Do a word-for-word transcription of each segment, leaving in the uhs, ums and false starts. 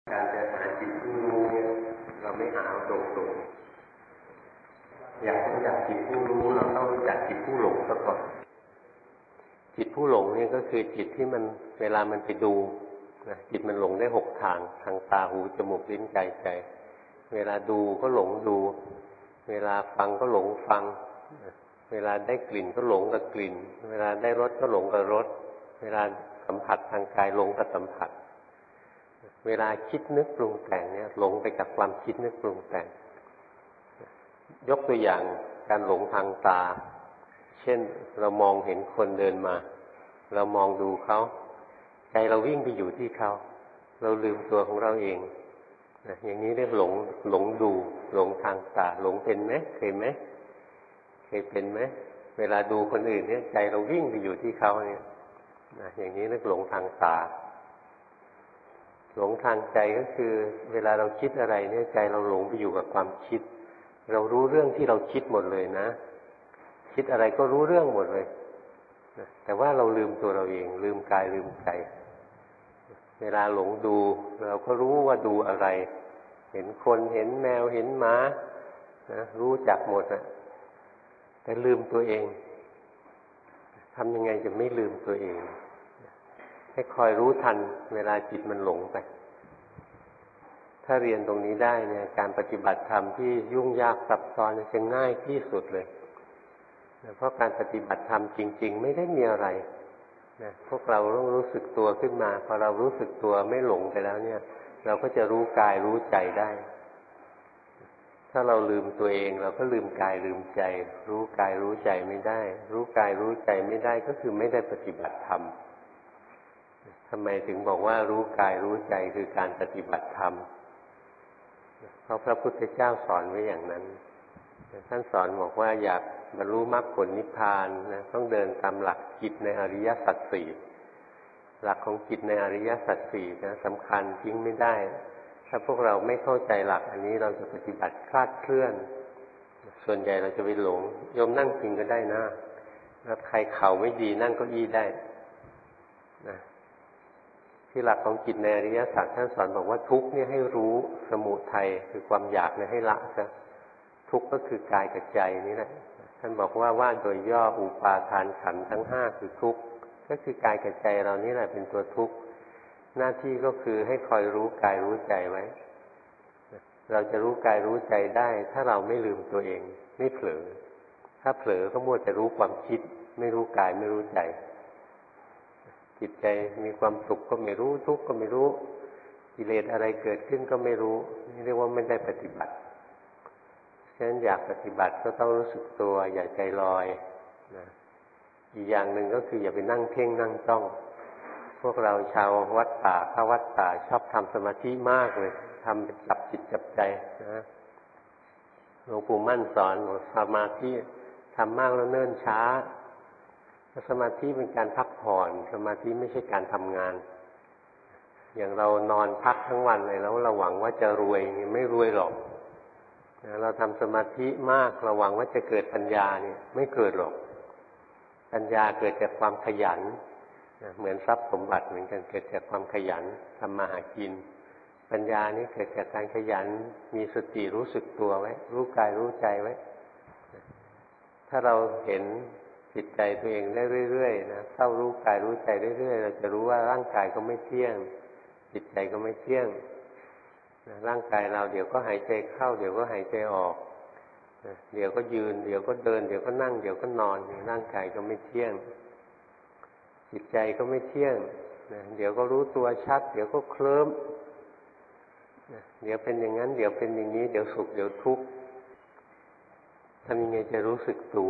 การจะหาจิตผู้รู้เนี่ยเราไม่หาตรงๆอยากรู้จักจิตผู้รู้เราต้องรู้จักจิตผู้หลงซะก่อนจิตผู้หลงนี่ก็คือจิตที่มันเวลามันไปดูนะจิตมันหลงได้หกทางทางตาหูจมูกลิ้นกายใจเวลาดูก็หลงดูเวลาฟังก็หลงฟังเวลาได้กลิ่นก็หลงกับกลิ่นเวลาได้รสก็หลงกับรสเวลาสัมผัสทางกายหลงกับสัมผัสเวลาคิดนึกปรุงแต่งเนี่ยหลงไปกับความคิดนึกปรุงแต่งยกตัวอย่างการหลงทางตาเช่นเรามองเห็นคนเดินมาเรามองดูเขาใจเราวิ่งไปอยู่ที่เขาเราลืมตัวของเราเองอย่างนี้เรียกหลงหลงดูหลงทางตาหลงเป็นไหมเคยไหมเคยเป็นไหมเวลาดูคนอื่นเนี่ยใจเราวิ่งไปอยู่ที่เขาเนี่ยอย่างนี้เรียกหลงทางตาหลงทางใจก็คือเวลาเราคิดอะไรเนี่ยใจเราหลงไปอยู่กับความคิดเรารู้เรื่องที่เราคิดหมดเลยนะคิดอะไรก็รู้เรื่องหมดเลยแต่ว่าเราลืมตัวเราเองลืมกายลืมใจเวลาหลงดูเราก็รู้ว่าดูอะไรเห็นคนเห็นแมวเห็นหมานะรู้จักหมดนะแต่ลืมตัวเองทำยังไงจะไม่ลืมตัวเองให้คอยรู้ทันเวลาจิตมันหลงไปถ้าเรียนตรงนี้ได้เนี่ยการปฏิบัติธรรมที่ยุ่งยากซับซ้อนจะง่ายที่สุดเลยเพราะการปฏิบัติธรรมจริงๆไม่ได้มีอะไรนะพวกเราต้องรู้สึกตัวขึ้นมาพอเรารู้สึกตัวไม่หลงไปแล้วเนี่ยเราก็จะรู้กายรู้ใจได้ถ้าเราลืมตัวเองเราก็ลืมกายลืมใจรู้กายรู้ใจไม่ได้รู้กายรู้ใจไม่ได้ก็คือไม่ได้ปฏิบัติธรรมทำไมถึงบอกว่ารู้กายรู้ใจคือการปฏิบัติธรรมเพราะพระพุทธเจ้าสอนไว้อย่างนั้นท่านสอนบอกว่าอยากบรรลุมรรคผลนิพพานนะต้องเดินตามหลักจิตในอริยสัจสี่หลักของจิตในอริยสัจสี่นะสำคัญทิ้งไม่ได้ถ้าพวกเราไม่เข้าใจหลักอันนี้เราจะปฏิบัติคลาดเคลื่อนส่วนใหญ่เราจะไปหลงโยมนั่งจริงก็ได้นะแล้วใครเข่าไม่ดีนั่งเก้าอี้ได้นะที่หลักของจิตในอริยสัจท่านสอนบอกว่าทุกข์เนี่ยให้รู้สมุทัยคือความอยากเนี่ยให้ละซะทุกข์ก็คือกายกับใจนี่แหละท่านบอกว่าว่าโดยย่ออุปาทานขันธ์ทั้งห้าคือทุกข์ก็คือกายกับใจเรานี่แหละเป็นตัวทุกข์หน้าที่ก็คือให้คอยรู้กายรู้ใจไว้เราจะรู้กายรู้ใจได้ถ้าเราไม่ลืมตัวเองไม่เผลอถ้าเผลอก็มัวแต่รู้ความคิดไม่รู้กายไม่รู้ใจจิตใจมีความสุขก็ไม่รู้ทุกข์ก็ไม่รู้กิเลสอะไรเกิดขึ้นก็ไม่รู้นี่เรียกว่าไม่ได้ปฏิบัติฉะนั้นอยากปฏิบัติก็ต้องรู้สึกตัวอย่าใจลอยนะอีกอย่างหนึ่งก็คืออย่าไปนั่งเพ่งนั่งจ้องพวกเราชาววัดป่าเข้าวัดป่าชอบทำสมาธิมากเลยทำเป็นจับจิตจับใจนะหลวงปู่มั่นสอนว่าสมาธิทำมากแล้วเนิ่นช้าสมาธิเป็นการพักผ่อนสมาธิไม่ใช่การทำงานอย่างเรานอนพักทั้งวันเลยแล้วเราหวังว่าจะรวยไม่รวยหรอกเราทำสมาธิมากเราหวังว่าจะเกิดปัญญาเนี่ยไม่เกิดหรอกปัญญาเกิดจากความขยันเหมือนทรัพย์สมบัติเหมือนกันเกิดจากความขยันทำมาหากินปัญญานี่เกิดจากการขยันมีสติรู้สึกตัวไว้รู้กายรู้ใจไว้ถ้าเราเห็นจิตใจตัวเองได้เรื่อยๆนะเข้ารู้กายรู้ใจเรื่อยๆเราจะรู้ว่าร่างกายก็ไม่เที่ยงจิตใจก็ไม่เที่ยงร่างกายเราเดี๋ยวก็หายใจเข้าเดี๋ยวก็หายใจออกเดี๋ยวก็ยืนเดี๋ยวก็เดินเดี๋ยวก็นั่งเดี๋ยวก็นอนร่างกายก็ไม่เที่ยงจิตใจก็ไม่เที่ยงเดี๋ยวก็รู้ตัวชัดเดี๋ยวก็เคลิ้มเดี๋ยวเป็นอย่างนั้นเดี๋ยวเป็นอย่างนี้เดี๋ยวสุขเดี๋ยวทุกข์ทำยังไงจะรู้สึกตัว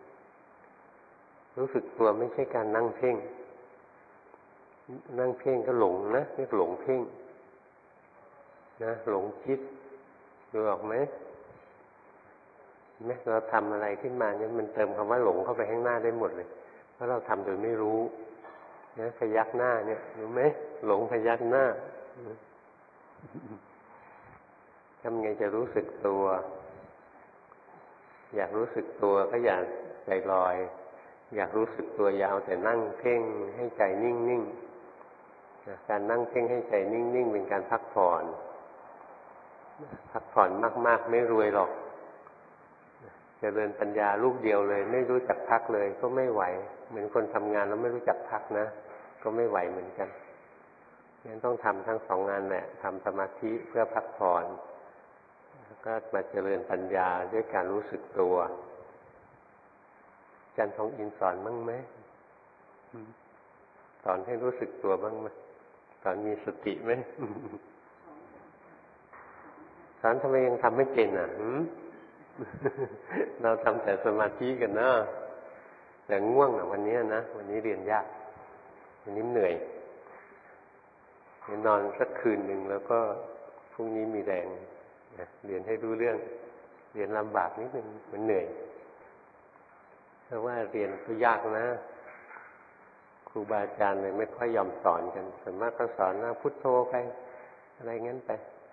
รู้สึกตัวไม่ใช่การนั่งเพ่งนั่งเพ่งก็หลงนะเรียกหลงเพ่งนะหลงคิดดูออกไหมไหมเราทำอะไรขึ้นมาเนี่ยมันเติมคำว่าหลงเข้าไปข้างหน้าได้หมดเลยเพราะเราทำโดยไม่รู้นะพยักหน้าเนี่ยรู้ไหมหลงพยักหน้าทำไงจะรู้สึกตัวอยากรู้สึกตัวก็อย่าใจลอยอยากรู้สึกตัวยาวแต่นั่งเพ่งให้ใจนิ่งๆการนั่งเพ่งให้ใจนิ่งๆเป็นการพักผ่อนพักผ่อนมากๆไม่รวยหรอกเจริญปัญญาลูกเดียวเลยไม่รู้จักพักเลยก็ไม่ไหวเหมือนคนทำงานแล้วไม่รู้จักพักนะก็ไม่ไหวเหมือนกันงั้นต้องทำทั้งสองงานแหละทำสมาธิเพื่อพักผ่อนแล้วก็มาเจริญปัญญาด้วยการรู้สึกตัวอาจารย์ทองอินสอนบ้างไหมสอนให้รู้สึกตัวบ้างไหมสอนมีสติไหมสอนทำไมยังทำไม่เป็นอ่ะเราทำแต่สมาธิกันนะแต่ง่วงอ่ะวันนี้นะวันนี้เรียนยากวันนี้เหนื่อยนอนสักคืนหนึ่งแล้วก็พรุ่งนี้มีแรงเรียนให้รู้เรื่องเรียนลำบากนิดนึงมันเหนื่อยเพราะว่าเรียนก็ยากนะครูบาอาจารย์เลยไม่ค่อยยอมสอนกันส่วนมากก็สอนนะพุทโธไปอะไรงั้นไป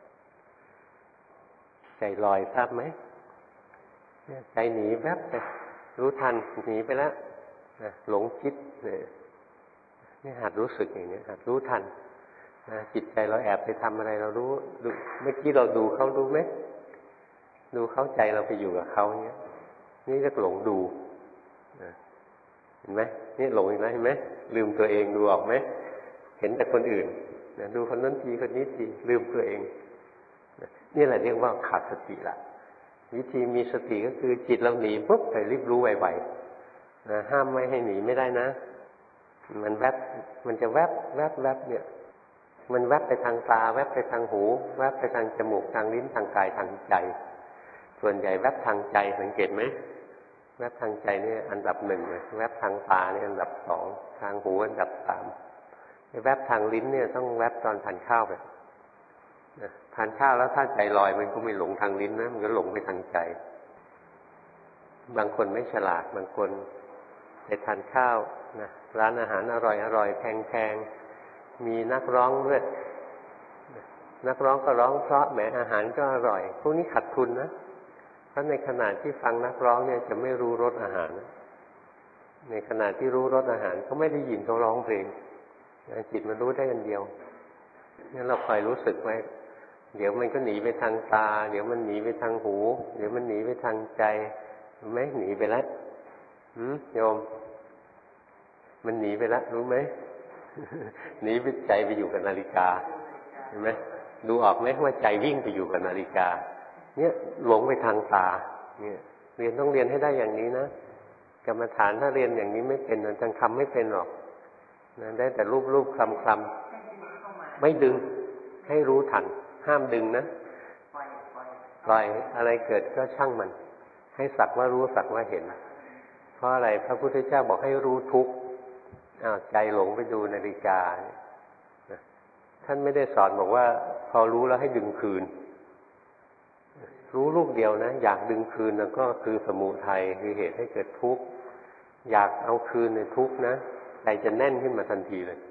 ใจลอยทราบไหมใจหนีแวบไปรู้ทันหนีไปแล้วหลงคิดเนี่ยนี่หัดรู้สึกอย่างนี้หัดรู้ทันจิตใจเราแอบไปทำอะไรเรารู้ดูเมื่อกี้เราดูเขารู้ไหมดูเข้าใจเราไปอยู่กับเขาเนี้ยนี่จะหลงดูเห็นไหมนี่หลงอีกแล้วเห็นไหมลืมตัวเองดูออกไหมเห็นแต่คนอื่นดูคนนั้นทีคนนี้ทีลืมตัวเองนี่แหละเรียกว่าขาดสติละวิธีมีสติก็คือจิตเราหนีปุ๊บไปรีบรู้ไวๆนะห้ามไม่ให้หนีไม่ได้นะมันแวบมันจะแวบแวบแวบเนี่ยมันแวบไปทางตาแวบไปทางหูแวบไปทางจมูกทางลิ้นทางกายทางใจส่วนใหญ่แวบทางใจสังเกตไหมแวบทางใจนี่อันดับหนึ่งเลยแวบทางตานี่อันดับสองทางหูอันดับสามแวบทางลิ้นเนี่ยต้องแวบตอนทานข้าวไปทานข้าวแล้วถ้าใจลอยมันก็ไม่หลงทางลิ้นนะมันก็หลงไปทางใจบางคนไม่ฉลาดบางคนไปทานข้าวนะร้านอาหารอร่อยอร่อยแพงๆมีนักร้องด้วยนักร้องก็ร้องเพราะแหมอาหารก็อร่อยพวกนี้ขาดทุนนะเพราะในขณะที่ฟังนักร้องเนี่ยจะไม่รู้รสอาหารในขณะที่รู้รสอาหารก็ไม่ได้ยินเขาร้องเพลงจิตมันรู้ได้อันเดียวงั้นเราคอยรู้สึกไว้เดี๋ยวมันก็หนีไปทางตาเดี๋ยวมันหนีไปทางหูเดี๋ยวมันหนีไปทางใจรู้ไหมหนีไปแล้วหืมโยมมันหนีไปแล้วรู้ไหมหนีไปใจไปอยู่กับนาฬิกาเห็นไหมดูออกไหมว่าใจวิ่งไปอยู่กับนาฬิกาเนี่ยหลงไปทางตาเนี่ยเรียนต้องเรียนให้ได้อย่างนี้นะกรรมฐานถ้าเรียนอย่างนี้ไม่เป็นจังคำไม่เป็นหรอกนะได้แต่รูปรูปคำคำไม่ดึงให้รู้ทันห้ามดึงนะปล่อยอะไรเกิดก็ช่างมันให้สักว่ารู้สักว่าเห็นเพราะอะไรพระพุทธเจ้าบอกให้รู้ทุกข์อ้าวใจหลงไปดูนาฬิกาท่านไม่ได้สอนบอกว่าพอรู้แล้วให้ดึงคืนรู้ลูกเดียวนะอยากดึงคืนนั่นก็คือสมุทัยคือเหตุให้เกิดทุกข์อยากเอาคืนในทุกข์นะใจจะแน่นขึ้นมาทันทีเลย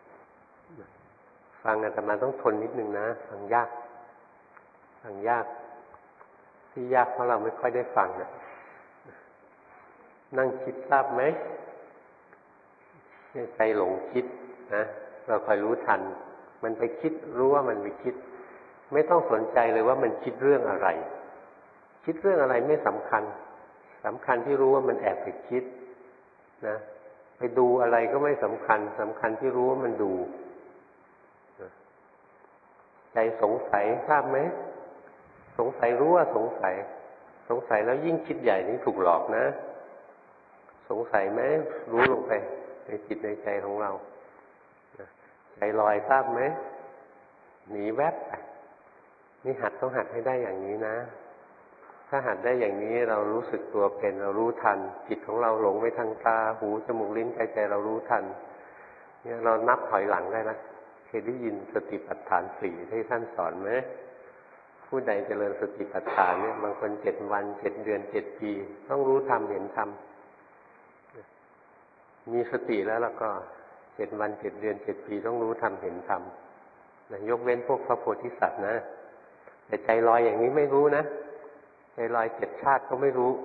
ฟังอาตมาต้องทนนิดนึงนะฟังยากฟังยากที่ยากเพราะเราไม่ค่อยได้ฟังนะนั่งคิดทราบไหมใจหลงคิดนะเราคอยรู้ทันมันไปคิดรู้ว่ามันไปคิดไม่ต้องสนใจเลยว่ามันคิดเรื่องอะไรคิดเรื่องอะไรไม่สำคัญสำคัญที่รู้ว่ามันแอบไปคิดนะไปดูอะไรก็ไม่สำคัญสำคัญที่รู้ว่ามันดูใจสงสัยทราบไหมสงสัยรู้ว่าสงสัยสงสัยแล้วยิ่งคิดใหญ่นี่ถูกหลอกนะสงสัยไหมรู้ลงไปในจิตในใจของเราใจลอยทราบไหมหนีแวบไปนี่หัดต้องหัดให้ได้อย่างนี้นะถ้าหัดได้อย่างนี้เรารู้สึกตัวเป็นเรารู้ทันจิตของเราหลงไปทางตาหูจมูกลิ้นกายใจเรารู้ทันเนี่ยเรานับถอยหลังได้นะเคยได้ยินสติปัฏฐานสี่ที่ท่านสอนไหมผู้ใดเจริญสติปัฏฐานเนี่ยบางคนเจ็ดวันเจ็ดเดือนเจ็ดปีต้องรู้ธรรมเห็นธรรมมีสติแล้วแล้วก็เจ็ดวันเจ็ดเดือนเจ็ดปีต้องรู้ธรรมเห็นธรรมยกเว้นพวกพระโพธิสัตว์นะแต่ใจลอยอย่างนี้ไม่รู้นะใจลอยเจ็ดชาติก็ไม่รู้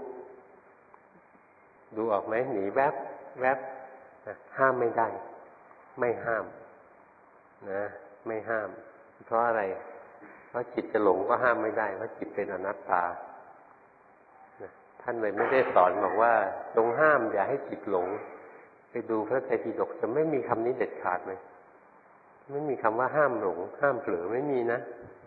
ดูออกไหมหนีแวบแวบห้ามไม่ได้ไม่ห้ามนะไม่ห้ามเพราะอะไรเพราะจิตจะหลงก็ห้ามไม่ได้เพราะจิตเป็นอนัตตาท่านเลยไม่ได้สอนบอกว่าจงห้ามอย่าให้จิตหลงไปดูพระไตรปิฎกจะไม่มีคำนี้เด็ดขาดเลยไม่มีคำว่าห้ามหลงห้ามเผลอไม่มีนะ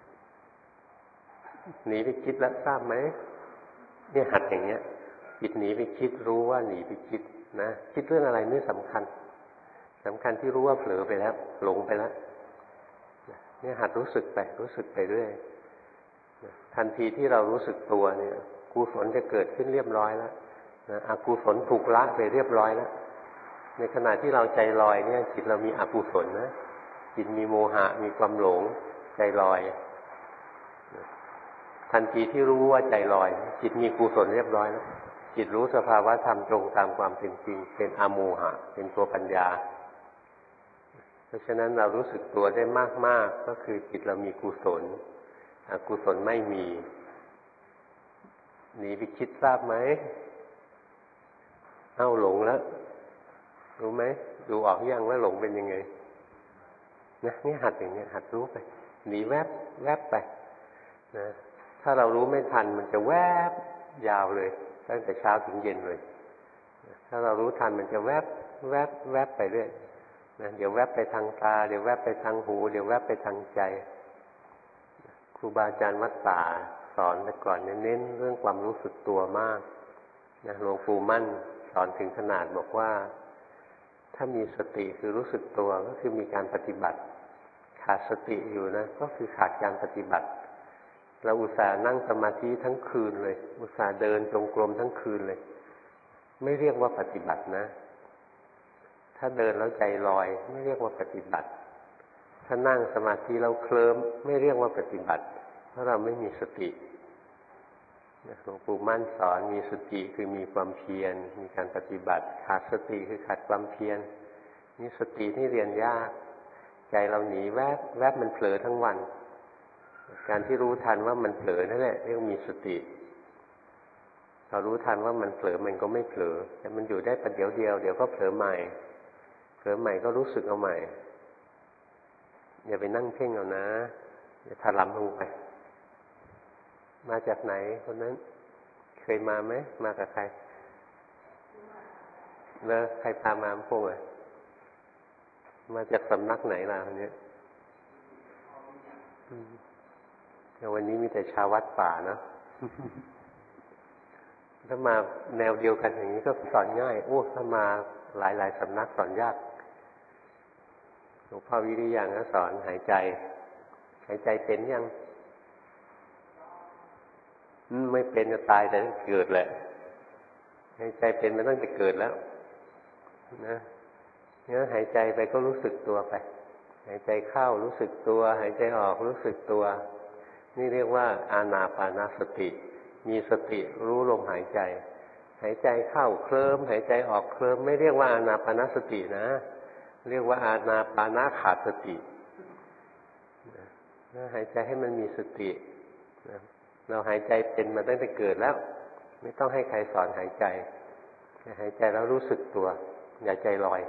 หนีไปคิดแล้วทราบไหมเนี่ยหัดอย่างเงี้ยจิตหนีไปคิดรู้ว่าหนีไปคิดนะคิดเรื่องอะไรนี่สำคัญสำคัญที่รู้ว่าเผลอไปแล้วหลงไปแล้วเนี่ยหัดรู้สึกไปรู้สึกไปเรื่อยทันทีที่เรารู้สึกตัวเนี่ยกุศลจะเกิดขึ้นเรียบร้อยแล้วนะอกุศลถูกละไปเรียบร้อยแล้วในขณะที่เราใจลอยเนี่ยจิตเรามีอกุศลนะจิตมีโมหะมีความหลงใจลอยทันทีที่รู้ว่าใจลอยจิตมีกุศลเรียบร้อยแล้วจิตรู้สภาวะธรรมตรงตามความเป็นจริงเป็นอโมหะเป็นตัวปัญญาเพราะฉะนั้นเรารู้สึกตัวได้มากๆก็คือจิตเรามีกุศลอกุศลไม่มีหนีไปคิดทราบไหมเอ้าหลงแล้วรู้ไหมดูออกยังว่าหลงเป็นยังไงนะนี่หัดอย่างนี้หัดรู้ไปหนีแวบแวบไปนะถ้าเรารู้ไม่ทันมันจะแวบยาวเลยตั้งแต่เช้าถึงเย็นเลยถ้าเรารู้ทันมันจะแวบแวบแวบไปเรื่อยนะเดี๋ยวแวบไปทางตาเดี๋ยวแวบไปทางหูเดี๋ยวแวบไปทางใจครูบาอาจารย์วัดป่าสอนแต่ก่อนเน้นเรื่องความรู้สึกตัวมากนะหลวงปู่มั่นสอนถึงขนาดบอกว่าถ้ามีสติคือรู้สึกตัวก็คือมีการปฏิบัติขาดสติอยู่นะก็คือขาดการปฏิบัติเราอุตส่าห์นั่งสมาธิทั้งคืนเลยอุตส่าห์เดินจงกรมทั้งคืนเลยไม่เรียกว่าปฏิบัตินะถ้าเดินแล้วใจลอยไม่เรียกว่าปฏิบัติถ้านั่งสมาธิแล้วเคลิ้มไม่เรียกว่าปฏิบัติเพราะเราไม่มีสติหลวงปู่มั่นสอนมีสติคือมีความเพียรมีการปฏิบัติขาดสติคือขาดความเพียรนี่สติที่เรียนยากใจเราหนีแวบแวบมันเผลอทั้งวันการที่รู้ทันว่ามันเผลอนั่นแหละเรียกมีสติเรารู้ทันว่ามันเผลอมันก็ไม่เผลอแต่มันอยู่ได้ประเดี๋ยวเดียวเดี๋ยวก็เผลอใหม่เผลอใหม่ก็รู้สึกเอาใหม่อย่าไปนั่งเพ่งเอานะอย่าถลำลงไปมาจากไหนคนนั้นเคยมาไหมมากับใครแล้วใครพามาพวกอ่ะมาจากสำนักไหนล่ะคนนี้แต่วันนี้มีแต่ชาววัดป่านะถ้ามาแนวเดียวกันอย่างนี้ก็สอนง่ายโอ้ถ้ามาหลายๆสำนักสอนยากหลวงพ่อวิริยังก็สอนหายใจหายใจเป็นยังไม่เป็นจะตายแต่เกิดแหละหายใจเป็นมันตั้งแต่เกิดแล้วนะงั้นหายใจไปก็รู้สึกตัวไปหายใจเข้ารู้สึกตัวหายใจออกรู้สึกตัวนี่เรียกว่าอานาปานสติมีสติรู้ลมหายใจหายใจเข้าเคลิ้มหายใจออกเคลิ้มไม่เรียกว่าอานาปานสตินะเรียกว่าอานาปานาขาดสตินะหายใจให้มันมีสตินะเราหายใจเป็นมาตั้งแต่เกิดแล้วไม่ต้องให้ใครสอนหายใจหายใจแล้วรู้สึกตัวอย่าใจลอย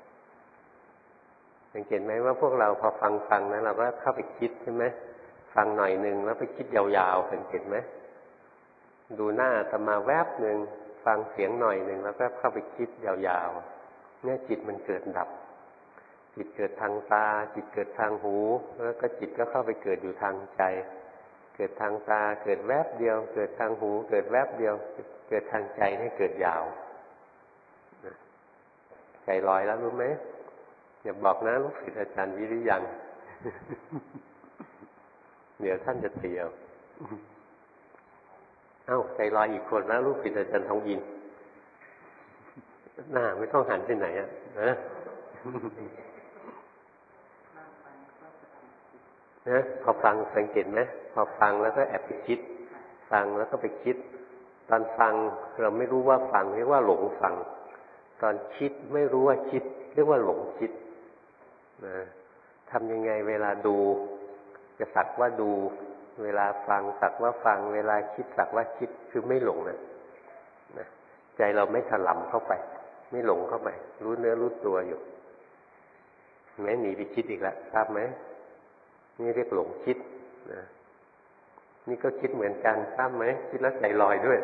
สังเกตไหมว่าพวกเราพอฟังฟังนะเราก็เข้าไปคิดใช่ไหมฟังหน่อยหนึ่งแล้วไปคิดยาวๆสังเกตไหมดูหน้าอาตมาแวบหนึ่งฟังเสียงหน่อยหนึ่งแล้วก็เข้าไปคิดยาวๆเนี่ยจิตมันเกิดดับจิตเกิดทางตาจิตเกิดทางหูแล้วก็จิตก็เข้าไปเกิดอยู่ทางใจเกิดทางตาเกิดแวบเดียวเกิดทางหูเกิดแวบเดียวเกิดทางใจให้เกิดยาวใจลอยแล้วรู้ไหมอย่าบอกนะลูกศิษย์อาจารย์วิริยังเดี๋ยวท่านจะเตียวเอ้าใจลอยอีกคนแล้วลูกศิษย์อาจารย์ทองอินหน้าไม่ต้องหันไปไหนอ่ะนะนะพอฟังสังเกตไหมพอฟังแล้วก็แอบไปคิดฟังแล้วก็ไปคิดตอนฟังเราไม่รู้ว่าฟังเรียกว่าหลงฟังตอนคิดไม่รู้ว่าคิดเรียกว่าหลงคิดนะทำยังไงเวลาดูจะสักว่าดูเวลาฟังสักว่าฟังเวลาคิดสักว่าคิดคือไม่หลงนะนะใจเราไม่ถลำเข้าไปไม่หลงเข้าไปรู้เนื้อรู้ตัวอยู่แม้หนีไปคิดอีกแล้วทราบไหมนี่เรียกหลงคิดนะนี่ก็คิดเหมือนกันทราบไหมคิดแล้วใจลอยด้วย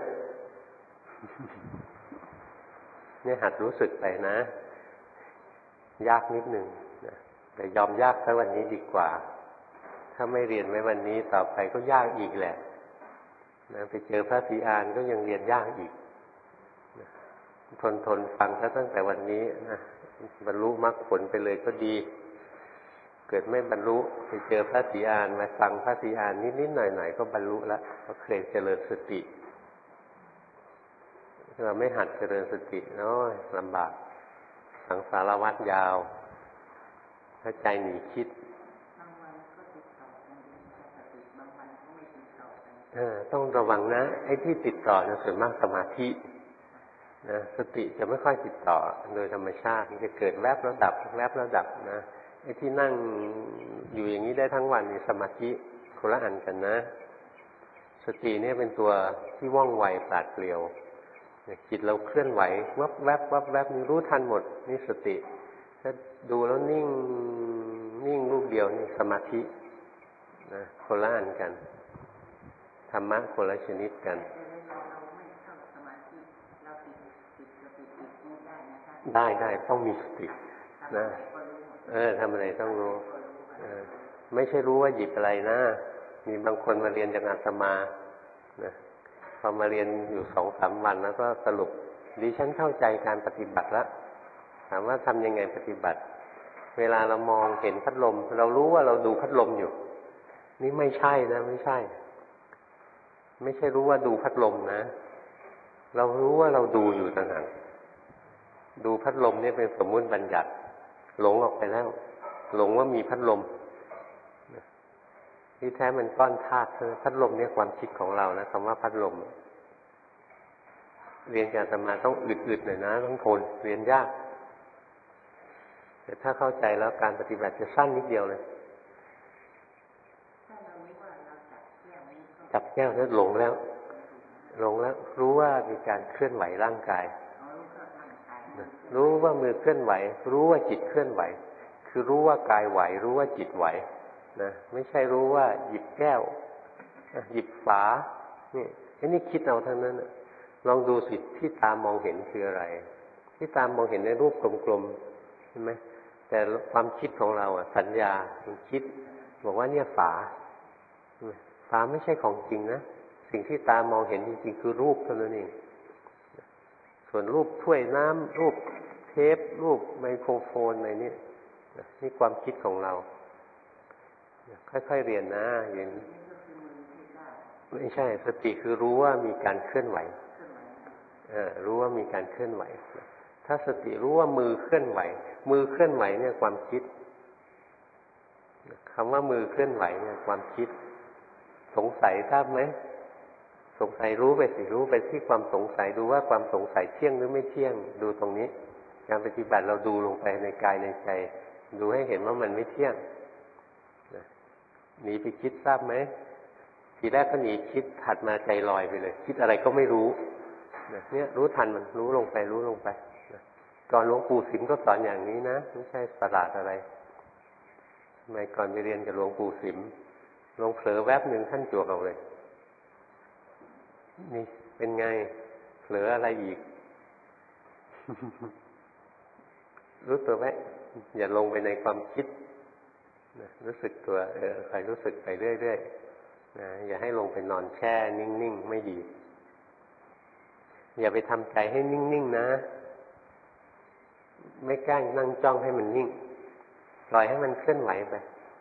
เนี่ยหัดรู้สึกไปนะยากนิดหนึ่งนะแต่ยอมยากสักวันนี้ดีกว่าถ้าไม่เรียนไว้วันนี้ต่อไปก็ยากอีกแหละนะไปเจอพระศรีอานก็ยังเรียนยากอีกนะทนทนฟังตั้งแต่วันนี้นะบรรลุมรรคผลไปเลยก็ดีเกิดไม่บรรลุไปเจอพระศรีอานมาฟังพระศรีอานนิดๆหน่อยๆก็บรรลุแล้วเพราะเคยเจริญสติถ้าเราไม่หัดเจริญสติน้อยลำบากสังสารวัฏยาวถ้าใจหนีคิดเออต้องระวังนะไอ้ที่ติดต่อเนี่ยส่วนมากสมาธินะสติจะไม่ค่อยติดต่อโดยธรรมชาติมันจะเกิดแวบแล้วดับแวบแล้วดับนะไอ้ที่นั่งอยู่อย่างนี้ได้ทั้งวันนี่สมาธิคนละอันกันนะสติเนี่ยเป็นตัวที่ว่องไวปราดเปรียวจิตเราเคลื่อนไหววับแวบวับแวบนี่รู้ทันหมดนี่สติถ้าดูแล้วนิ่งนิ่งรูปเดียวนี่สมาธินะคนละอันกันธรรมะคนละชนิดกันได้ได้ต้องมีสตินะเออทำอะไรต้องรู้เออไม่ใช่รู้ว่าหยิบอะไรนะมีบางคนมาเรียนจากอาตมานะพอมาเรียนอยู่สองสามวันแล้วก็สรุปดิฉันเข้าใจการปฏิบัติแล้วถามว่าทำยังไงปฏิบัติเวลาเรามองเห็นพัดลมเรารู้ว่าเราดูพัดลมอยู่นี่ไม่ใช่นะไม่ใช่ไม่ใช่รู้ว่าดูพัดลมนะเรารู้ว่าเราดูอยู่ต่างหากดูพัดลมนี่เป็นสมมุติบัญญัติหลงออกไปแล้วหลงว่ามีพัดลมที่แท้มันก้อนธาตุพัดลมเนี่ยความคิดของเรานะคำว่าพัดลมเรียนการสมาต้องอึดๆหน่อยนะต้องทนเรียนยากแต่ถ้าเข้าใจแล้วการปฏิบัติจะสั้นนิดเดียวเลยจับแก้วแล้วหลงแล้วหลงแล้วรู้ว่ามีการเคลื่อนไหวร่างกายรู้ว่ามือเคลื่อนไหวรู้ว่าจิตเคลื่อนไหวคือรู้ว่ากายไหวรู้ว่าจิตไหวนะไม่ใช่รู้ว่าหยิบแก้วหยิบฝานี่ไอ้นี่คิดเอาทั้งนั้นลองดูสิที่ตามองเห็นคืออะไรที่ตามองเห็นในรูปกลมๆใช่ไหมแต่ความคิดของเราอ่ะสัญญามันคิดบอกว่าเนี่ยฝาฝาไม่ใช่ของจริงนะสิ่งที่ตามองเห็นจริงๆคือรูปเท่านั้นเองส่วนรูปถ้วยน้ำรูปเทปรูปไมโครโฟนอะไรนี่นี่ความคิดของเราค่อยๆเรียนนะอย่างนี้ไม่ใช่สติคือรู้ว่ามีการเคลื่อนไหวเออรู้ว่ามีการเคลื่อนไหวถ้าสติรู้ว่ามือเคลื่อนไหวมือเคลื่อนไหวเนี่ยความคิดคำว่ามือเคลื่อนไหวเนี่ยความคิดสงสัยทราบไหมสงสัยรู้ไปสิรู้ไปที่ความสงสัยดูว่าความสงสัยเที่ยงหรือไม่เที่ยงดูตรงนี้การปฏิบัติเราดูลงไปในกายในใจดูให้เห็นว่ามันไม่เที่ยงหนีไปคิดทราบไหมทีแรกก็หนีคิดถัดมาใจลอยไปเลยคิดอะไรก็ไม่รู้เนี่ยรู้ทันมันรู้ลงไปรู้ลงไปก่อนหลวงปู่สิมก็สอนอย่างนี้นะไม่ใช่ประหลาดอะไรทำไมก่อนไปเรียนกับหลวงปู่สิมลงเผลอแวบหนึ่งท่านจวกเอาเลยนี่เป็นไงเผลออะไรอีก รู้ตัวไหมอย่าลงไปในความคิดนะรู้สึกตัวเออคอยรู้สึกไปเรื่อยๆนะอย่าให้ลงไปนอนแช่นิ่งๆไม่ดีอย่าไปทำใจให้นิ่งๆนะไม่แกล้งนั่งจ้องให้มันนิ่งปล่อยให้มันเคลื่อนไหวไป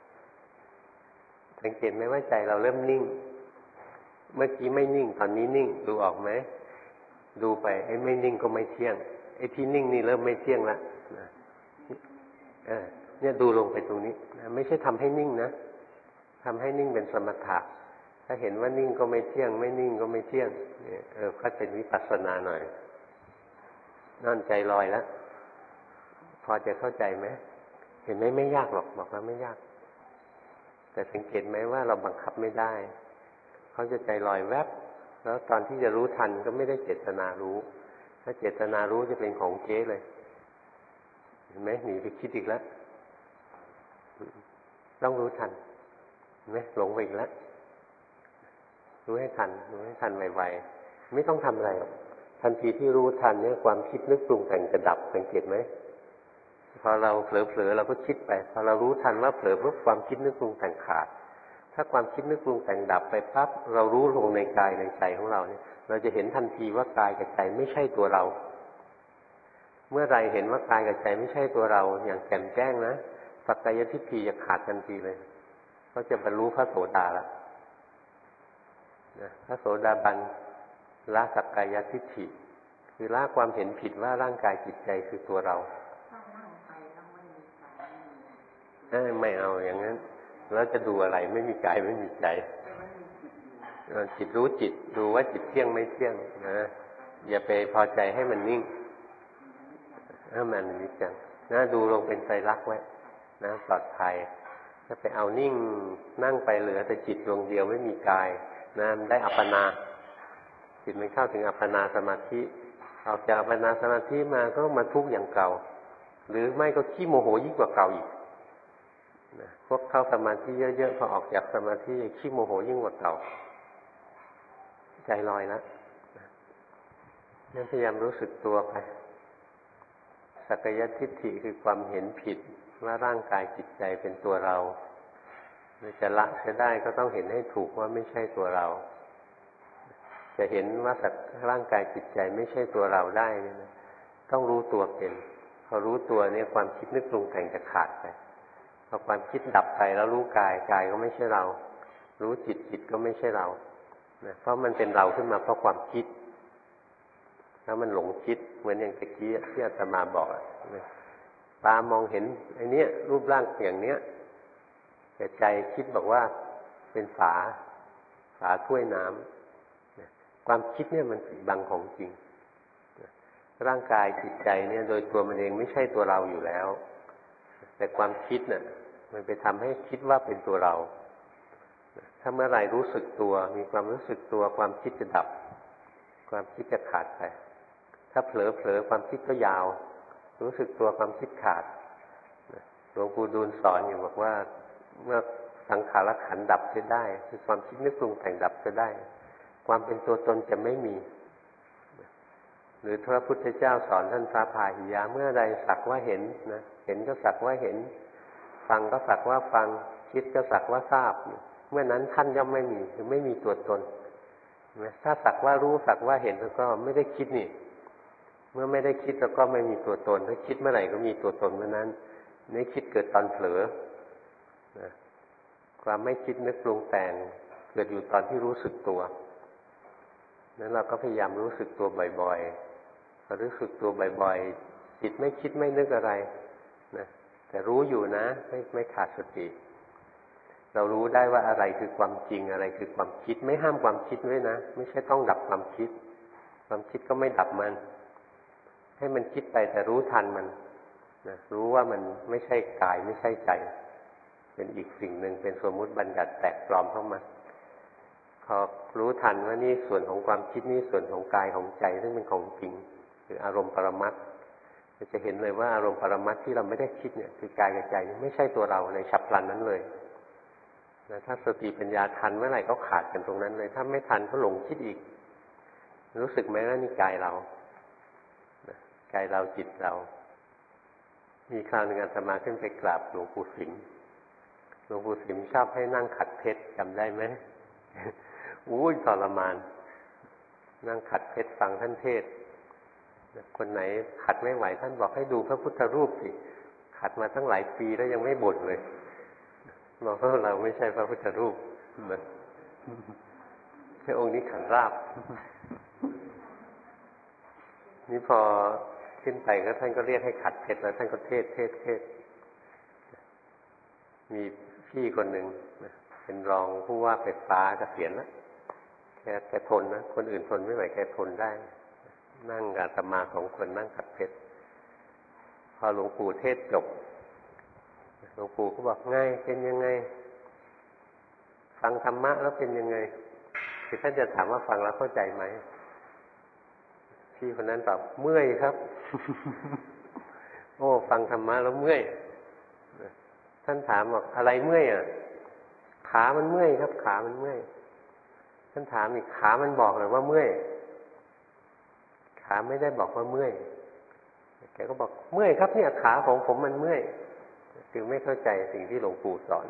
สังเกตไหมว่าใจเราเริ่มนิ่งเมื่อกี้ไม่นิ่งตอนนี้นิ่งดูออกไหมดูไปไอ้ไม่นิ่งก็ไม่เที่ยงไอ้ที่นิ่งนี่เริ่มไม่เที่ยงละนะเออเนี่ยดูลงไปตรงนี้นะไม่ใช่ทำให้นิ่งนะทำให้นิ่งเป็นสมถะถ้าเห็นว่านิ่งก็ไม่เที่ยงไม่นิ่งก็ไม่เที่ยงเนี่ยเออก็เป็นวิปัสสนาหน่อยนั่นใจลอยแล้วพอจะเข้าใจไหมเห็นไหมไม่ยากหรอกบอกแล้วไม่ยากแต่สังเกตไหมว่าเราบังคับไม่ได้เขาจะใจลอยแวบแล้วตอนที่จะรู้ทันก็ไม่ได้เจตนารู้ถ้าเจตนารู้จะเป็นของเก๊เลยเห็นไหมหนีไปคิดอีกแล้วต้องรู้ทันเห็นไหมหลงไปอีกแล้วรู้ให้ทันรู้ให้ทันไวๆไม่ต้องทำอะไรทันทีที่รู้ทันเนี่ยความคิดนึกปรุงแต่งจะดับสังเกตไหมพอเราเผลอๆเราก็คิดไปพอเรารู้ทันว่าเผลอปุ๊บความคิดนึกปรุงแต่งขาดถ้าความคิดนึกปรุงแต่งดับไปปั๊บเรารู้ลงในกายในใจของเราเนี่ยเราจะเห็นทันทีว่ากายกับใจไม่ใช่ตัวเราเมื่อไรเห็นว่ากายกับใจไม่ใช่ตัวเราอย่างแจ่มแจ้งนะสักกายทิฏฐิจะขาดทันทีเลยก็จะบรรลุพระโสดาแล้วนะพระโสดาบันละสักกายทิฏฐิคือละความเห็นผิดว่าร่างกายจิตใจคือตัวเราเอ้ยไม่เอาอย่างนั้นแล้วจะดูอะไรไม่มีกายไม่มีใจจิตรู้จิตดูว่าจิตเที่ยงไม่เที่ยงนะอย่าไปพอใจให้มันนิ่งให้มันนิจจังนะดูลงเป็นไตรลักษณ์ไว้นะปลอดภัยถ้าไปเอานิ่งนั่งไปเหลือแต่จิตดวงเดียวไม่มีกายนะได้อัปปนาจิตมันเข้าถึงอัปปนาสมาธิออกจากอัปปนาสมาธิมาก็มาทุกข์อย่างเก่าหรือไม่ก็ขี้โมโหยิ่งกว่าเก่าอีกนะพวกเข้าสมาธิเยอะๆพอออกจากสมาธิขี้โมโหยิ่งกว่าเก่าใจลอยแล้วนั่นพยายามรู้สึกตัวไปสักกายทิฏฐิคือความเห็นผิดว่าร่างกายจิตใจเป็นตัวเราจะละเสียได้ก็ต้องเห็นให้ถูกว่าไม่ใช่ตัวเราจะเห็นว่าสัตว์ร่างกายจิตใจไม่ใช่ตัวเราได้เนี่ยต้องรู้ตัวเป็นพอรู้ตัวเนี่ยความคิดนึกปรุงแต่งจะขาดไปพอความคิดดับไปแล้วรู้กายกายก็ไม่ใช่เรารู้จิตจิตก็ไม่ใช่เราเพราะมันเป็นเราขึ้นมาเพราะความคิดถ้ามันหลงคิดเหมือนอย่างตะกี้ที่อาตมาบอกตามองเห็นไอ้นี้รูปร่างอย่างเนี้ยแต่ใจคิดบอกว่าเป็นฝาฝาถ้วยน้ำความคิดเนี่ยมันปิดบังของจริงร่างกายจิตใจเนี่ยโดยตัวมันเองไม่ใช่ตัวเราอยู่แล้วแต่ความคิดเนี่ยมันไปทำให้คิดว่าเป็นตัวเราถ้าเมื่อไหร่รู้สึกตัวมีความรู้สึกตัวความคิดจะดับความคิดจะขาดไปถ้าเผลอเผลอความคิดก็ยาวรู้สึกตัวความคิดขาดหลวงปู่ดูลสอนอยู่บอกว่าเมื่อสังขารขันธ์ดับจะได้คือความคิดนึกปรุงแต่งดับจะได้ความเป็นตัวตนจะไม่มีหรือพระพุทธเจ้าสอนท่านพระพาหิยะเมื่อใดสักว่าเห็นนะเห็นก็สักว่าเห็นฟังก็สักว่าฟังคิดก็สักว่าทราบเมื่อนั้นท่านย่อมไม่มีคือไม่มีตัวตนถ้าสักว่ารู้สักว่าเห็นแล้วก็ไม่ได้คิดนี่เมื่อไม่ได้คิดแล้วก็ไม่มีตัวตนถ้าคิดเมื่อไหร่ก็มีตัวตนเมื่อนั้นนี่คิดเกิดตอนเผลอนะความไม่คิดนึกปรุงแต่งเกิดอยู่ตอนที่รู้สึกตัวนั้นเราก็พยายามรู้สึกตัวบ่อยๆพอรู้สึกตัวบ่อยๆจิตไม่คิดไม่นึกอะไรนะแต่รู้อยู่นะไม่ไม่ขาดสติเรารู้ได้ว่าอะไรคือความจริงอะไรคือความคิดไม่ห้ามความคิดไว้นะไม่ใช่ต้องดับความคิดความคิดก็ไม่ดับมันให้มันคิดไปแต่รู้ทันมันนะรู้ว่ามันไม่ใช่กายไม่ใช่ใจเป็นอีกสิ่งหนึ่งเป็นสมมุติบัญญัติแตกปลอมเข้ามาพอรู้ทันว่านี่ส่วนของความคิดนี่ส่วนของกายของใจซึ่งเป็นของจริงคืออารมณ์ปรมัตถ์จะเห็นเลยว่าอารมณ์ปรมัตถ์ที่เราไม่ได้คิดเนี่ยคือกายกับใจไม่ใช่ตัวเราในฉับพลันนั้นเลยนะถ้าสติปัญญาทันเมื่อไหร่ก็ขาดกันตรงนั้นเลยถ้าไม่ทันก็หลงคิดอีกรู้สึกไหมว่านี่กายเรากายเราจิตเรามีคราวหนึ่งอาตมาขึ้นไปกราบหลวงปู่สิมหลวงปู่สิมชอบให้นั่งขัดเพชรจำได้ไหมอุ้ยทรมานนั่งขัดเพชรฟังท่านเทศน์คนไหนขัดไม่ไหวท่านบอกให้ดูพระพุทธรูปสิขัดมาตั้งหลายปีแล้วยังไม่บ่นเลยบอกว่าเราไม่ใช่พระพุทธรูปเหมือนแค่องค์นี้ขันราบนี่พอขึ้นไปก็ท่านก็เรียกให้ขัดเพชรแล้วท่านก็เทศเทศเทศมีพี่คนหนึ่งเป็นรองผู้ว่าไฟฟ้าเกษียณแล้วแกแกทนนะคนอื่นทนไม่ไหวแกทนได้นั่งอาตมาสองคนนั่งขัดเพชรพอหลวงปู่เทศจบหลวงปู่ก็บอกง่ายเป็นยังไงฟังธรรมะแล้วเป็นยังไงคือท่านจะถามว่าฟังแล้วเข้าใจไหมพี่คนนั้นตอบเมื่อยครับ โอ้ฟังธรรมะแล้วเมื่อยทท่านถามบอกอะไรเมื่อยอ่ะขามันเมื่อยครับขามันเมื่อยท่านถามอีกขามันบอกเลยว่าเมื่อยขาไม่ได้บอกว่าเมื่อยแกก็บอกเมื่อยครับเนี่ยขาของผมมันเมื่อยจึงไม่เข้าใจสิ่งที่หลวงปู่สอน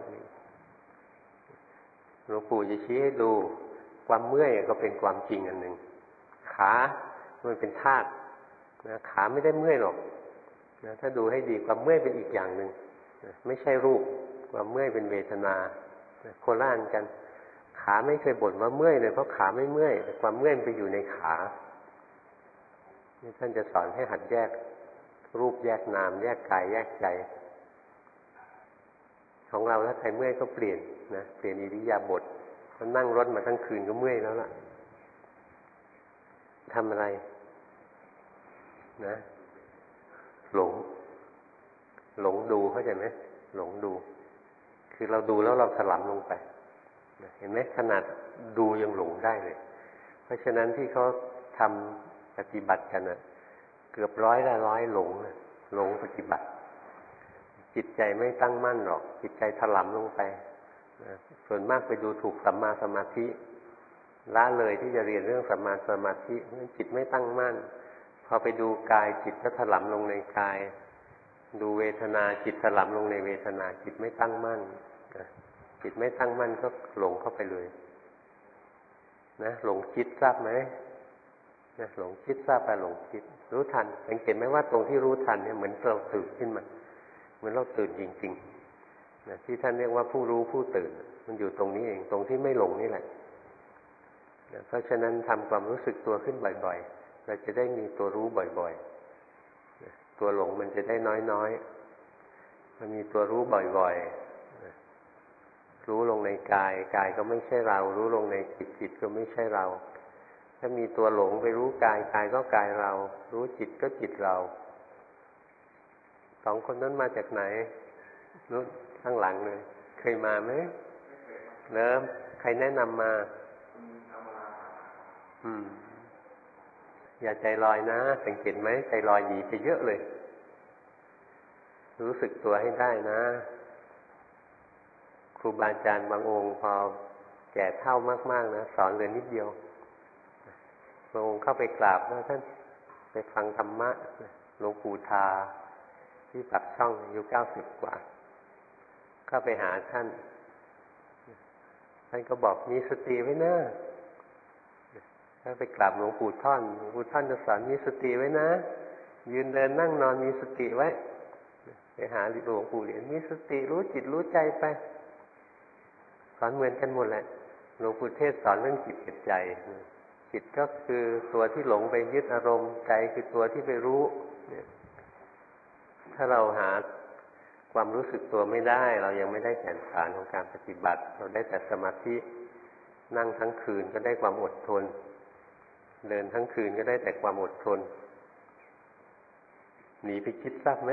หลวงปู่จะชี้ให้ดูความเมื่อยก็เป็นความจริงอันหนึ่งขามันเป็นธาตุนะขาไม่ได้เมื่อยหรอกนะถ้าดูให้ดีความเมื่อยเป็นอีกอย่างหนึ่งนะไม่ใช่รูปความเมื่อยเป็นเวทนาโคล่านกันขาไม่เคยบ่นว่าเมื่อยเลยเพราะขาไม่เมื่อยแต่ความเมื่อยไปอยู่ในขานี่ท่านจะสอนให้หัดแยกรูปแยกนามแยกกายแยกใจของเราถ้าใครเมื่อยก็เปลี่ยนนะเปลี่ยนอิริยาบถเขานั่งรถมาทั้งคืนก็เมื่อยแล้วล่ะทำอะไรนะหลงหลงดูเข้าใจไหมหลงดูคือเราดูแล้วเราถลำลงไปเห็นไหมขนาดดูยังหลงได้เลยเพราะฉะนั้นที่เขาทำปฏิบัติกันนะเกือบร้อยละร้อยหลงหลงปฏิบัติจิตใจไม่ตั้งมั่นหรอกจิตใจถลำลงไปนะส่วนมากไปดูถูกสัมมาสมาธิละเลยที่จะเรียนเรื่องสัมมาสมาธิจิตไม่ตั้งมั่นพอไปดูกายจิตก็ถลำลงในกายดูเวทนาจิตถลำลงในเวทนาจิตไม่ตั้งมั่นนะจิตไม่ตั้งมั่นก็หลงเข้าไปเลยนะหลงคิดทราบไหมนะหลงคิดทราบไปหลงคิดรู้ทันสังเกตไหมว่าตรงที่รู้ทันเนี่ยเหมือนเราตื่นขึ้นมาเหมือนเราตื่นจริงๆนะที่ท่านเรียกว่าผู้รู้ผู้ตื่นมันอยู่ตรงนี้เองตรงที่ไม่หลงนี่แหละนะเพราะฉะนั้นทำความรู้สึกตัวขึ้นบ่อยๆเราจะได้มีตัวรู้บ่อยๆนะตัวหลงมันจะได้น้อยๆมันมีตัวรู้บ่อยๆนะรู้ลงในกายกายก็ไม่ใช่เรารู้ลงในจิตจิตก็ไม่ใช่เราถ้ามีตัวหลงไปรู้กายกายก็กายเรารู้จิตก็จิตเราสองคนนั้นมาจากไหนนู้นข้างหลังเลยเคยมาไหมเริ่มใครแนะนำมาอืมอย่าใจลอยนะสังเกตไหมใจลอยหนีไปเยอะเลยรู้สึกตัวให้ได้นะครูบาอาจารย์บางองค์พอแก่เฒ่ามากๆนะสอนเลยนิดเดียวบางองค์เข้าไปกราบว่าท่านไปฟังธรรมะหลวงปู่ทาที่ปากช่องอายุเก้าสิบกว่าเข้าไปหาท่านท่านก็บอกมีสติไว้นะถ้าไปกราบหลวงปู่ท่อนหลวงปู่ท่อนจะสอนมีสติไว้นะยืนเดินนั่งนอนมีสติไว้ไปหาหลวงปู่เหรียญมีสติรู้จิตรู้ใจไปสอนเหมือนกันหมดแหละหลวงปู่เทศสอนเรื่องจิตกับใจจิตก็คือตัวที่หลงไปยึดอารมณ์ใจคือตัวที่ไปรู้ถ้าเราหาความรู้สึกตัวไม่ได้เรายังไม่ได้แก่นสารของการปฏิบัติเราได้แต่สมาธินั่งทั้งคืนก็ได้ความอดทนเดินทั้งคืนก็ได้แต่ความอดทนหนีไปคิดทราบไหม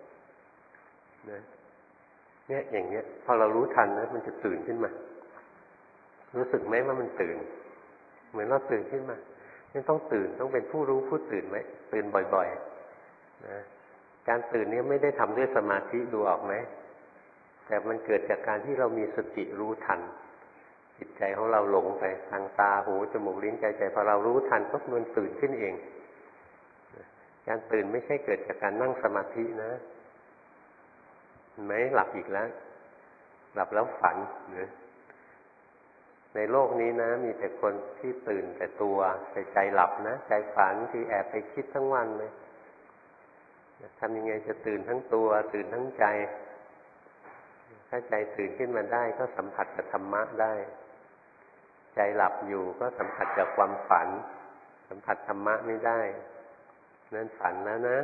เนี่ยอย่างเนี้ยพอเรารู้ทันนะมันจะตื่นขึ้นมารู้สึกไหมว่ามันตื่นเหมือนเราตื่นขึ้นมาไม่ต้องตื่นต้องเป็นผู้รู้ผู้ตื่นไหมตื่นบ่อยๆนะการตื่นนี้ไม่ได้ทำด้วยสมาธิดูออกไหมแต่มันเกิดจากการที่เรามีสติรู้ทันจิตใจของเราหลงไปทางตาหูจมูกลิ้นกายใจพอเรารู้ทันก็มันตื่นขึ้นเองการตื่นไม่ใช่เกิดจากการนั่งสมาธินะเห็นไหมหลับอีกแล้วหลับแล้วฝันนะในโลกนี้นะมีแต่คนที่ตื่นแต่ตัวแต่ใจหลับนะใจฝันคือแอบไปคิดทั้งวันเลยทำยังไงจะตื่นทั้งตัวตื่นทั้งใจถ้าใจตื่นขึ้นมาได้ก็สัมผัสกับธรรมะได้ใจหลับอยู่ก็สัมผัสกับความฝันสัมผัสธรรมะไม่ได้นั่นฝันแล้วนะ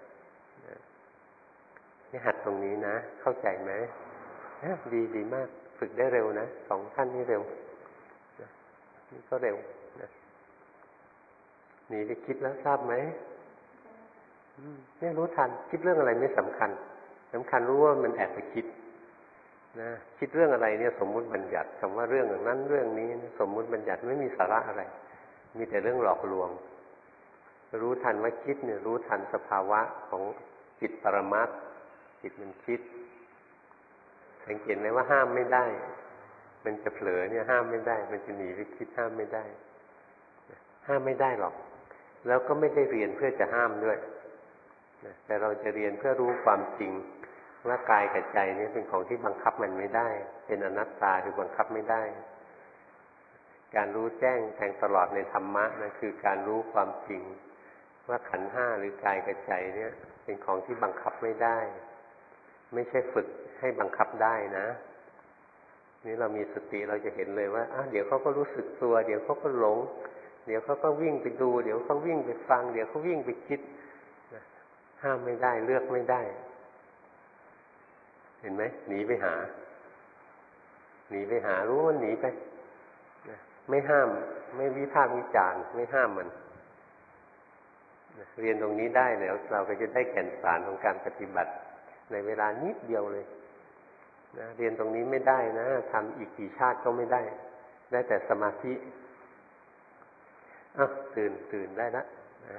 นี่หัดตรงนี้นะเข้าใจไหมดีดีมากฝึกได้เร็วนะสองท่านนี่เร็วนี่ก็เร็วนะหนีไปคิดแล้วทราบไหมเนี่ยรู้ทันคิดเรื่องอะไรไม่สำคัญสำคัญรู้ว่ามันแอบไปคิดนะคิดเรื่องอะไรเนี่ยสมมุติบัญญัติคำว่าเรื่องนั้นเรื่องนี้สมมุติบัญญัติไม่มีสาระอะไรมีแต่เรื่องหลอกลวงรู้ทันว่าคิดเนี่ยรู้ทันสภาวะของจิตปรมัตถ์จิตมันคิดสังเกตไหมว่าห้ามไม่ได้มันจะเผลอเนี่ยห้ามไม่ได้มันจะหนีไปคิดห้ามไม่ได้ห้ามไม่ได้หรอกแล้วก็ไม่ได้เรียนเพื่อจะห้ามด้วยแต่เราจะเรียนเพื่อรู้ความจริงว่ากายกับใจนี่เป็นของที่บังคับมันไม่ได้เป็นอนัตตาคือบังคับไม่ได้การรู้แจ้งแทงตลอดในธรรมะนั่นคือการรู้ความจริงว่าขันธ์ห้าหรือกายกับใจเนี่ยเป็นของที่บังคับไม่ได้ไม่ใช่ฝึกให้บังคับได้นะนี่เรามีสติเราจะเห็นเลยว่าอ้าวเดี๋ยวเขาก็รู้สึกตัวเดี๋ยวเขาก็หลงเดี๋ยวเขาก็วิ่งไปดูเดี๋ยวเขาวิ่งไปฟังเดี๋ยวเขาวิ่งไปคิดห้ามไม่ได้เลือกไม่ได้เห็นไหมหนีไปหาหนีไปหารู้ว่าหนีไปไม่ห้ามไม่วิพากษ์วิจารณ์ไม่ห้ามมันเรียนตรงนี้ได้แล้วเราก็จะได้แก่นสารของการปฏิบัติในเวลานิดเดียวเลยนะเรียนตรงนี้ไม่ได้นะทำอีกกี่ชาติก็ไม่ได้ได้แต่สมาธิอ้าวตื่นตื่นได้แล้วนะ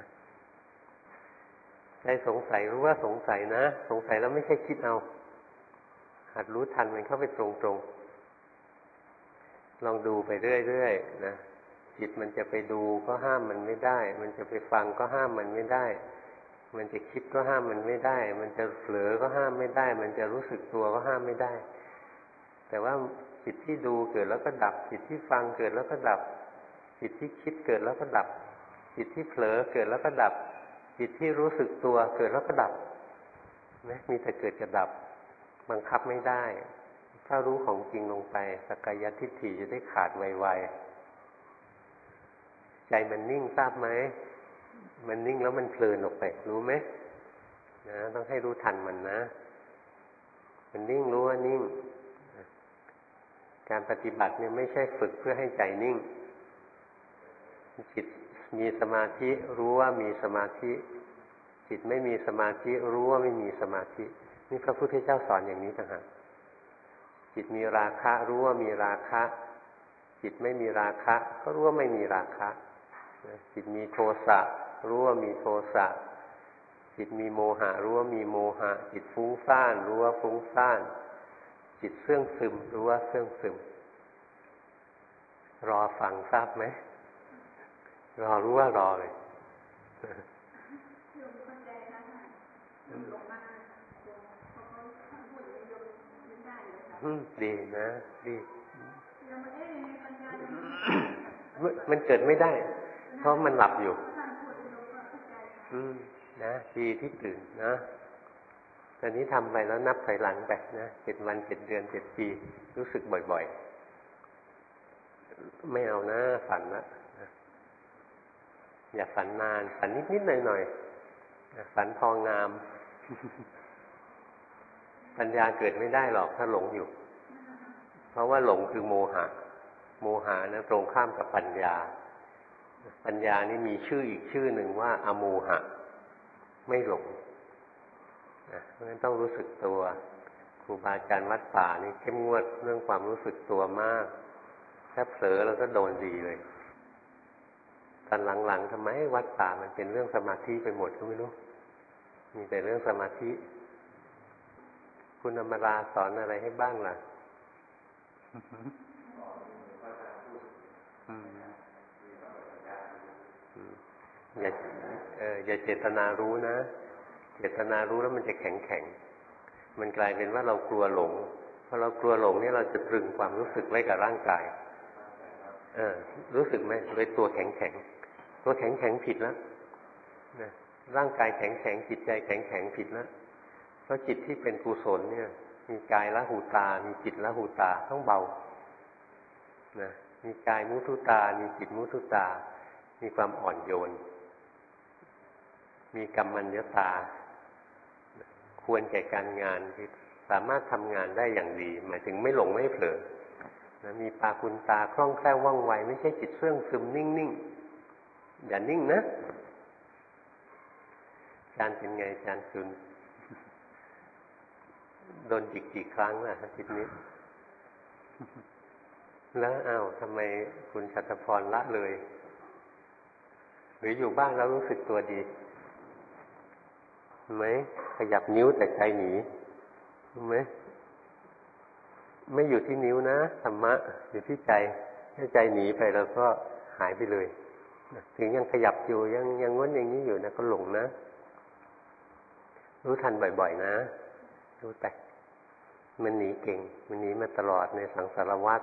ใจสงสัยรู้ว่าสงสัยนะสงสัยแล้วไม่ใช่คิดเอาหัดรู้ทันมันเข้าไปตรงๆลองดูไปเรื่อยๆนะจิตมันจะไปดูก็ห้ามมันไม่ได้มันจะไปฟังก็ห้ามมันไม่ได้มันจะคิดก็ห้ามมันไม่ได้มันจะเผลอก็ห้ามไม่ได้มันจะรู้สึกตัวก็ห้ามไม่ได้แต่ว่าจิตที่ดูเกิดแล้วก็ดับจิตที่ฟังเกิดแล้วก็ดับจิตที่คิดเกิดแล้วก็ดับจิตที่เผลอเกิดแล้วก็ดับจิตที่รู้สึกตัวเกิดแล้วก็ดับนะมีแต่เกิดกับดับบังคับไม่ได้ถ้ารู้ของจริงลงไปสักกายทิฏฐิจะได้ขาดไวๆใจมันนิ่งทราบไหมมันนิ่งแล้วมันเพลินออกไปรู้ไหมนะต้องให้รู้ทันมันนะมันนิ่งรู้ว่านิ่งการปฏิบัติเนี่ยไม่ใช่ฝึกเพื่อให้ใจนิ่งจิตมีสมาธิรู้ว่ามีสมาธิจิตไม่มีสมาธิรู้ว่าไม่มีสมาธินี่พระพุทธเจ้าสอนอย่างนี้ต่างหากจิตมีราคะรู้ว่ามีราคะจิตไม่มีราคะก็รู้ว่าไม่มีราคะจิตมีโทสะรู้ว่ามีโทสะจิตมีโมหะรู้ว่ามีโมหะจิตฟุ้งซ่านรู้ว่าฟุ้งซ่านจิตเสื่องซึมรู้ว่าเสื่องซึมรอฟังทราบไหมรอรู้ว่ารอเลยอืมดีนะดีมันเกิดไม่ได้เพราะมันหลับอยู่อืมนะดีที่ตื่นนะตอนนี้ทำไปแล้วนับถอยหลังไปนะเจ็ดวันเจ็ดเดือนเจ็ดปีรู้สึกบ่อยๆไม่เอานะฝันละอย่าฝันนานฝันนิดๆหน่อยๆฝันพองามปัญญาเกิดไม่ได้หรอกถ้าหลงอยู่เพราะว่าหลงคือโมหะโมหะนะตรงข้ามกับปัญญาปัญญานี่มีชื่ออีกชื่อหนึ่งว่าอโมหะไม่หลงนะเพราะฉะนั้นต้องรู้สึกตัวครูบาอาจารย์วัดป่านี่เข้มงวดเรื่องความรู้สึกตัวมากถ้าเผลอแล้วก็โดนดีเลยตอนหลังๆทำไมวัดป่ามันเป็นเรื่องสมาธิไปหมดก็ไม่รู้มีแต่เรื่องสมาธิคุณอมราสอนอะไรให้บ้างล่ะอย่าเอออย่าเจตนารู้นะเจตนารู้แล้วมันจะแข็งแข็งมันกลายเป็นว่าเรากลัวหลงพอเรากลัวหลงนี่เราจะตรึงความรู้สึกไว้กับร่างกายเออรู้สึกไหมเลยตัวแข็งแข็งตัวแข็งแข็งผิดแล้วนะร่างกายแข็งแข็งจิตใจแข็งแข็งผิดแล้วเพราะจิตที่เป็นกุศลเนี่ยมีกายละหูตามีจิตละหูตาต้องเบานะมีกายมุทุตามีจิตมุทุตามีความอ่อนโยนมีกัมมัญญตาควรแก่การงานที่สามารถทำงานได้อย่างดีหมายถึงไม่หลงไม่เผลอนะมีปาคุณตาคล่องแคล่วว่องไวไม่ใช่จิตเสื่องซึมนิ่งๆอย่านิ่งนะอาจารย์เป็นไงอาจารย์จุนโดนจิกกี่ครั้งล่ะอาทิตย์นี้แล้วอ้าวทำไมคุณชัตรพรละเลยหรืออยู่บ้านแล้วรู้สึกตัวดีไหมขยับนิ้วแต่ใจหนีไหมไม่อยู่ที่นิ้วนะธรรมะอยู่ที่ใจถ้าใจหนีไปเราก็หายไปเลยถึงยังขยับอยู่ยังยังง้วนอย่างนี้อยู่นะก็หลงนะรู้ทันบ่อยๆนะรู้แต่มันหนีเก่งมันหนีมาตลอดในสังสารวัฏ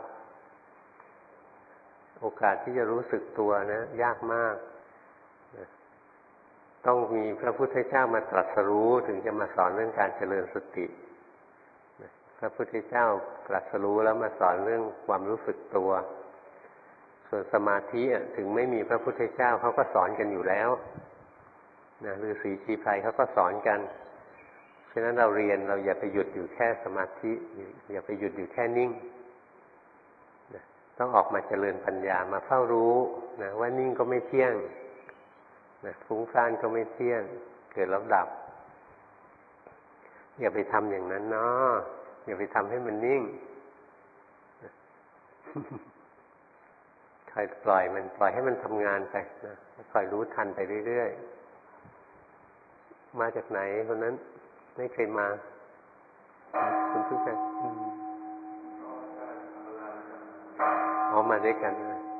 โอกาสที่จะรู้สึกตัวนะยากมากต้องมีพระพุทธเจ้ามาตรัสรู้ถึงจะมาสอนเรื่องการเจริญสติพระพุทธเจ้าตรัสรู้แล้วมาสอนเรื่องความรู้สึกตัวส่วนสมาธิถึงไม่มีพระพุทธเจ้าเขาก็สอนกันอยู่แล้วนะฤาษีชีไพรเขาก็สอนกันฉะนั้นเราเรียนเราอย่าไปหยุดอยู่แค่สมาธิอย่าไปหยุดอยู่แค่นิ่งนะต้องออกมาเจริญปัญญามาเฝ้ารู้นะว่านิ่งก็ไม่เที่ยงนะฟุ้งซ่านก็ไม่เที่ยงเกิดแล้วดับอย่าไปทำอย่างนั้นเนาะอย่าไปทำให้มันนิ่งคอยปล่อยมันปล่อยให้มันทำงานไปนะคอยรู้ทันไปเรื่อยๆมาจากไหนคนนั้นไม่เคยมาคุณทุกท่านอ๋อมาด้วยกัน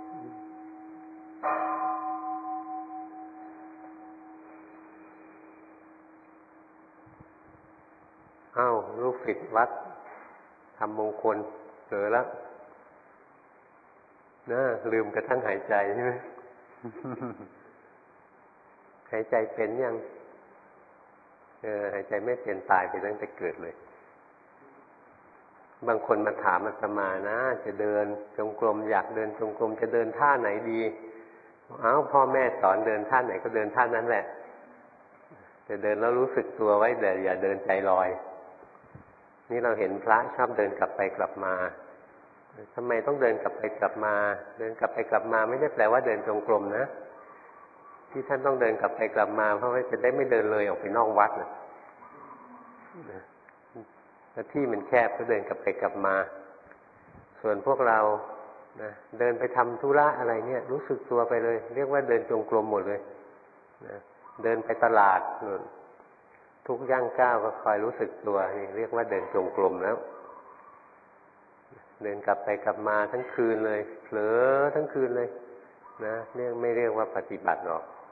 อ้าวลูกศิษย์วัดทำมงคลเผลอแล้วนะลืมกระทั่งหายใจใช่ไหม หายใจเป็นยังเออหายใจไม่เป็นตายไปตั้งแต่เกิดเลยบางคนมาถามอาตมานะจะเดินจงกรมอยากเดินจงกรมจะเดินท่าไหนดีอ้าวพ่อแม่สอนเดินท่าไหนก็เดินท่านั้นแหละจะเดินแล้วรู้สึกตัวไว้แต่อย่าเดินใจลอยนี่เราเห็นพระชอบเดินกลับไปกลับมาทำไมต้องเดินกลับไปกลับมาเดินกลับไปกลับมาไม่ได้แปลว่าเดินจงกรมนะที่ท่านต้องเดินกลับไปกลับมาเพราะว่าจะได้ไม่เดินเลยออกไปนอกวัดนะแล้วที่มันแคบก็เดินกลับไปกลับมาส่วนพวกเรานะเดินไปทำธุระอะไรเนี่ยรู้สึกตัวไปเลยเรียกว่าเดินจงกรมหมดเลยนะเดินไปตลาดทุกย่างก้าวก็คอยรู้สึกตัวนี่เรียกว่าเดินจงกรมแล้วเดินกลับไปกลับมาทั้งคืนเลยเผลอทั้งคืนเลยนะเรียกไม่เรียกว่าปฏิบัติหรอก